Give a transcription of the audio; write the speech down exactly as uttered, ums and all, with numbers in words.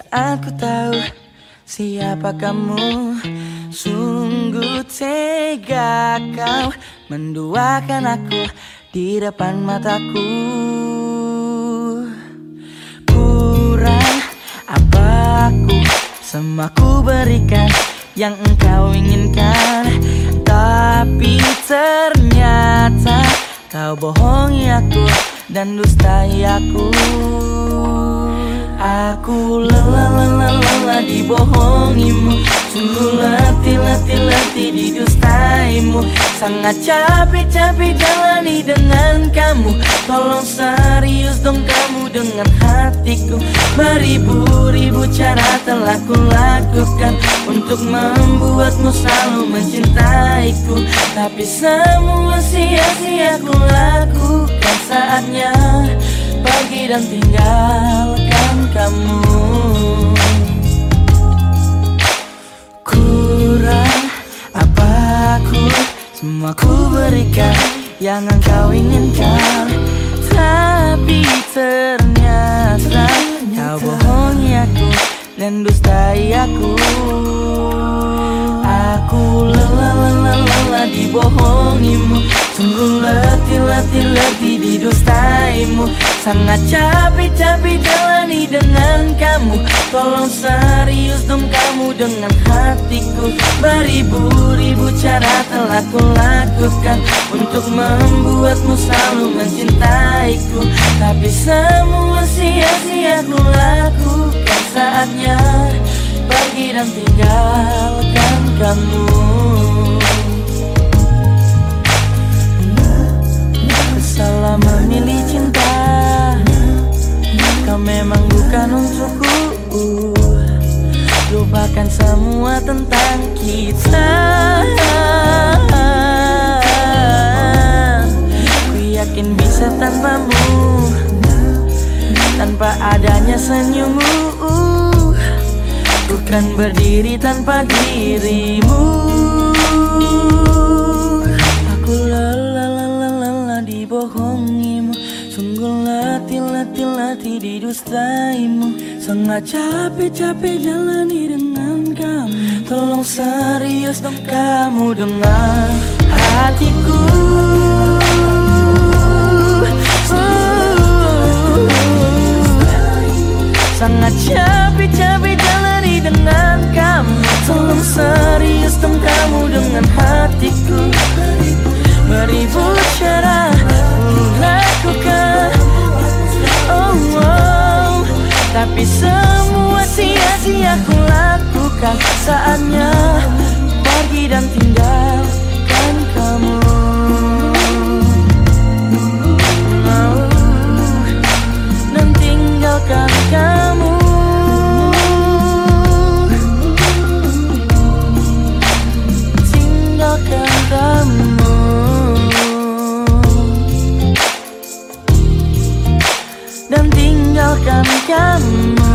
Aku tahu siapa kamu, sungguh tega kau menduakan aku di depan mataku. Kurang apa aku, semua ku berikan yang engkau inginkan, tapi ternyata kau bohongi aku dan dustai aku. Aku lelah lelah lelah dibohongimu, sungguh letih letih letih didustaimu. Sangat capek capek jalani dengan kamu. Tolong serius dong kamu dengan hatiku. Beribu-ribu cara telah kulakukan untuk membuatmu selalu mencintaiku, tapi semua sia-sia ku lakukan. Saatnya pergi dan tinggalkan kamu. Kurang apa aku, semua ku berikan yang engkau inginkan, tapi ternyata kau bohongi aku dan dustai aku. Aku lelah lelah lelah dibohongimu, sungguh letih letih letih didustaimu. Sangat capek capek jalani dengan kamu. Tolong serius dong kamu dengan hatiku. Beribu-ribu cara telah kulakukan untuk membuatmu selalu mencintaiku, tapi semua sia-sia ku lakukan. Saatnya pergi dan tinggalkan kamu. Salah memilih cinta, kau memang bukan untukku. Lupakan semua tentang kita. Ku yakin bisa tanpamu, tanpa adanya senyummu. Bukan berdiri tanpa dirimu. Aku lelah lelah lelah dibohongimu, sungguh letih letih letih didustaimu. Sangat capek capek jalani dengan kamu. Tolong serius dong kamu dengan hatiku. Sangat capek capek jalani dengan kamu. Tolong serius dong kamu dengan hatiku. Beribu cara ku lakukan, oh, oh, tapi semua sia-sia ku lakukan. Saatnya pergi dan tinggalkan kamu. Oh, dan tinggalkan kamu. Tinggalkan kamu. Dan tinggalkan kamu.